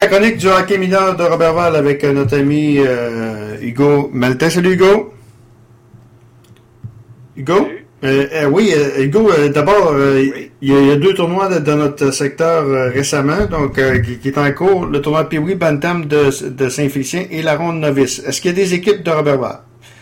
la chronique du hockey mineur de Robertval avec notre ami Hugo Maltais. Salut Hugo. Hugo? Oui, Hugo, d'abord, oui. il y a 2 tournois dans notre secteur récemment, donc qui est en cours, le tournoi Pee-Wee Bantam de Saint-Félicien et la ronde novice. Est-ce qu'il y a des équipes de Robertval?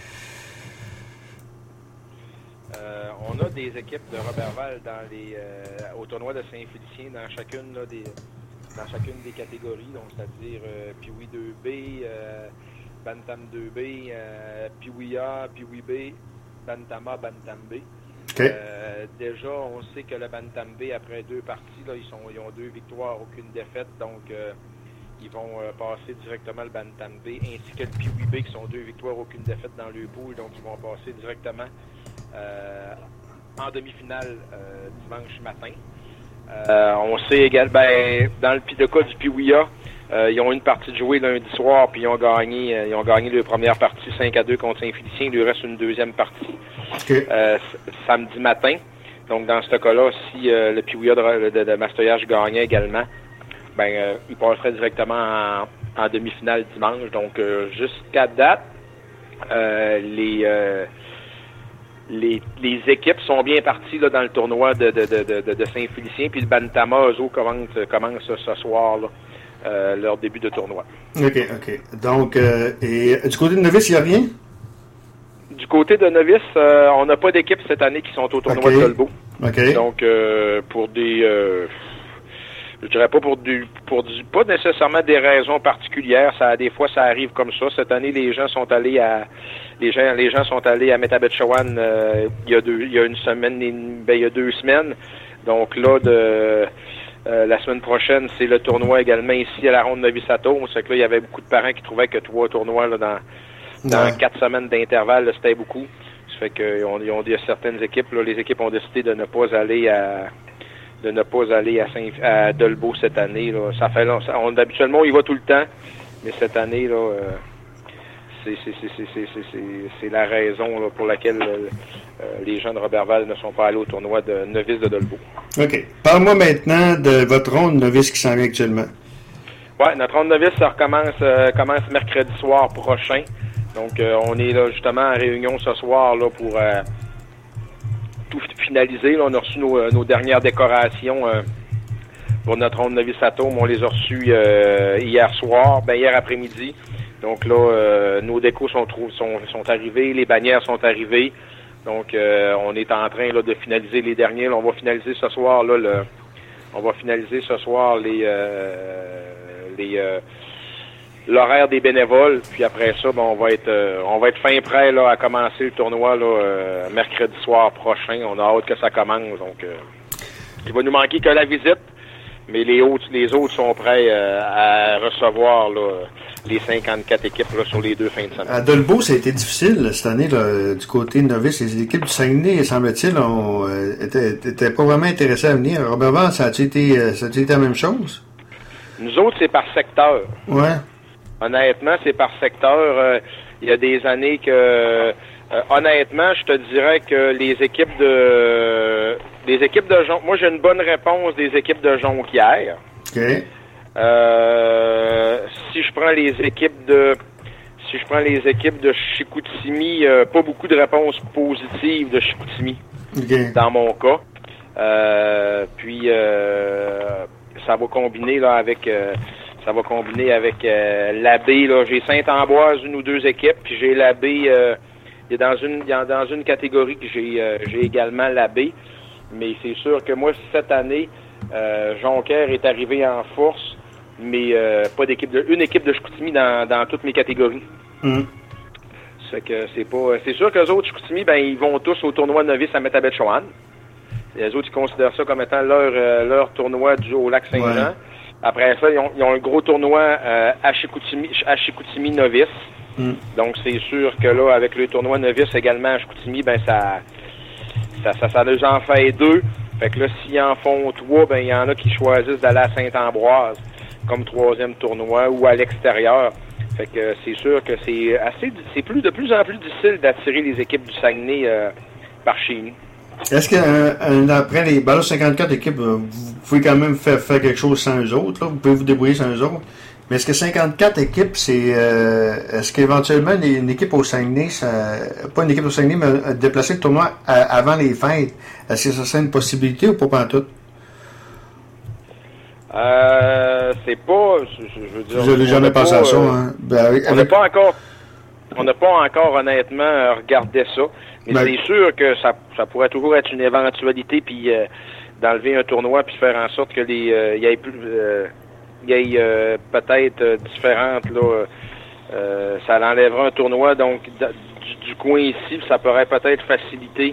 On a des équipes de Robertval au tournoi de Saint-Félicien dans chacune des catégories, donc c'est-à-dire Pee-Wee 2B, Bantam 2B, Pee-Wee A, Pee-Wee B, Bantam A, Bantam B. Okay. Déjà, on sait que le Bantam B, après 2 parties, là, ils ont 2 victoires, aucune défaite, donc ils vont passer directement le Bantam B, ainsi que le Pee-Wee B, qui sont 2 victoires, aucune défaite dans le pool, donc ils vont passer directement en demi-finale dimanche matin. On sait également, dans le cas du Pee-Wee A, ils ont une partie de jouer lundi soir, puis ils ont gagné leur première partie 5-2 contre Saint-Félicien. Il lui reste une deuxième partie samedi matin. Donc, dans ce cas-là, si le Pee-Wee A de Mastoyage gagnait également, il passerait directement en demi-finale dimanche. Donc, jusqu'à date, les équipes sont bien parties là, dans le tournoi de Saint-Félicien, puis le Bantama, eux autres, commence ce soir là, leur début de tournoi. OK. Donc, et du côté de novice, il n'y a rien? Du côté de novice, on n'a pas d'équipe cette année qui sont au tournoi de Dolbeau. OK. Donc, pour des... je dirais pas pas nécessairement des raisons particulières. Des fois, ça arrive comme ça. Cette année, les gens sont allés à Métabetchawan il y a 2 semaines, il y a 2 semaines. Donc là, la semaine prochaine, c'est le tournoi également ici à la ronde Novice-Ato. C'est que là, il y avait beaucoup de parents qui trouvaient que 3 tournois là, dans 4 semaines d'intervalle, là, c'était beaucoup. Ça fait qu'ils ont dit à certaines équipes, là, les équipes ont décidé de ne pas aller à Dolbeau cette année. Là. Ça fait habituellement, on y va tout le temps, mais cette année, là, c'est la raison là, pour laquelle les gens de Robertval ne sont pas allés au tournoi de novice de Dolbeau. OK. Parle-moi maintenant de votre ronde novice qui s'en vient actuellement. Oui, notre ronde novice, ça commence mercredi soir prochain. Donc, on est là justement en réunion ce soir là, pour tout finaliser. Là, on a reçu nos dernières décorations pour notre ronde novice atome. On les a reçues hier après-midi. Donc là, nos décos sont arrivés, les bannières sont arrivées. Donc, on est en train là, de finaliser les derniers. Là, on va finaliser ce soir là, l'horaire des bénévoles. Puis après ça, on va être fin prêt là, à commencer le tournoi là, mercredi soir prochain. On a hâte que ça commence. Donc, il va nous manquer que la visite. Mais les autres sont prêts à recevoir là, les 54 équipes là, sur les 2 fins de semaine. À Dolbeau, ça a été difficile cette année là, du côté novice. Les équipes du Saguenay, semble-t-il, étaient pas vraiment intéressées à venir. Robertval, ça a-t-il été la même chose? Nous autres, c'est par secteur. Ouais. Honnêtement, c'est par secteur. Il y a des années que... honnêtement, je te dirais que les équipes de moi j'ai une bonne réponse des équipes de Jonquière. OK. Si je prends les équipes de Chicoutimi, pas beaucoup de réponses positives de Chicoutimi. Okay. Dans mon cas. Puis ça va combiner là avec l'Abbé là, j'ai Saint-Ambroise, 1 ou 2 équipes, puis j'ai l'Abbé dans une catégorie que j'ai également l'Abbé. Mais c'est sûr que moi, cette année, Jonquière est arrivé en force, mais pas une équipe de Chicoutimi dans toutes mes catégories. Mm. C'est sûr qu'eux autres, Chicoutimi, ils vont tous au tournoi novice à Métabetchawan. Les autres, ils considèrent ça comme étant leur tournoi au lac Saint-Jean. Ouais. Après ça, ils ont un gros tournoi à Chicoutimi novice. Mm. Donc, c'est sûr que là, avec le tournoi novice également à Chicoutimi, ça nous en fait 2. Fait que là, s'ils en font 3, il y en a qui choisissent d'aller à Saint-Ambroise comme 3e tournoi ou à l'extérieur. Fait que c'est sûr que c'est de plus en plus difficile d'attirer les équipes du Saguenay par chez nous. Est-ce qu'après les ballots 54 équipes, vous pouvez quand même faire quelque chose sans eux autres? Là? Vous pouvez vous débrouiller sans eux autres? Mais est-ce que 54 équipes, est-ce qu'éventuellement une équipe au Saguenay, pas une équipe au Saguenay, mais déplacer le tournoi avant les fêtes, est-ce que ça serait une possibilité ou pas pantoute? C'est pas, je veux dire. Je n'ai jamais pensé à ça, hein. On n'a pas encore honnêtement regardé ça, mais c'est sûr que ça pourrait toujours être une éventualité, puis d'enlever un tournoi puis faire en sorte que il y ait plus, peut-être différentes là. Ça l'enlèvera un tournoi donc du coin ici, ça pourrait peut-être faciliter.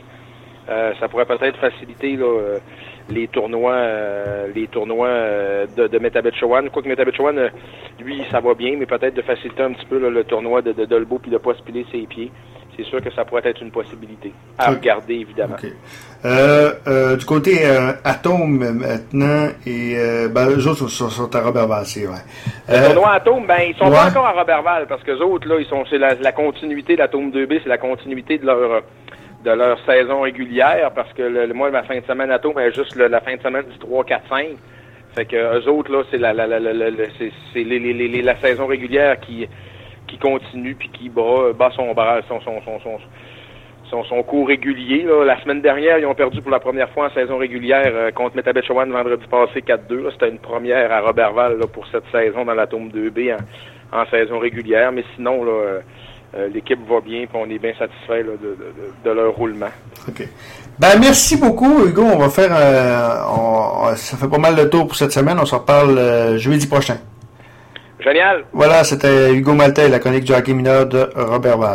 Là, les tournois de Métabetchouan. Quoique Métabetchouan, lui, ça va bien, mais peut-être de faciliter un petit peu là, le tournoi de Dolbeau puis de pas se piler ses pieds. C'est sûr que ça pourrait être une possibilité à regarder, évidemment. Okay. Du côté Atome maintenant, et eux autres sont à Roberval, c'est vrai. Le tournoi Atome, ils sont pas encore à Roberval, parce que les autres, là, c'est la continuité de l'Atome 2B, c'est la continuité de leur saison régulière, parce que moi, ma fin de semaine Atome est juste la fin de semaine du 3, 4, 5. Fait que eux autres, là, c'est la saison régulière qui continue puis qui bat son cours régulier. Là. La semaine dernière, ils ont perdu pour la première fois en saison régulière contre Métabetchouan vendredi passé 4-2. C'était une première à Roberval là, pour cette saison dans l'Atome 2B en saison régulière. Mais sinon, là, l'équipe va bien et on est bien satisfait là, de leur roulement. OK. Merci beaucoup, Hugo. On va faire ça fait pas mal de tour pour cette semaine. On se reparle jeudi prochain. Génial. Voilà, c'était Hugo Maltais, la chronique du hockey mineur de Roberval.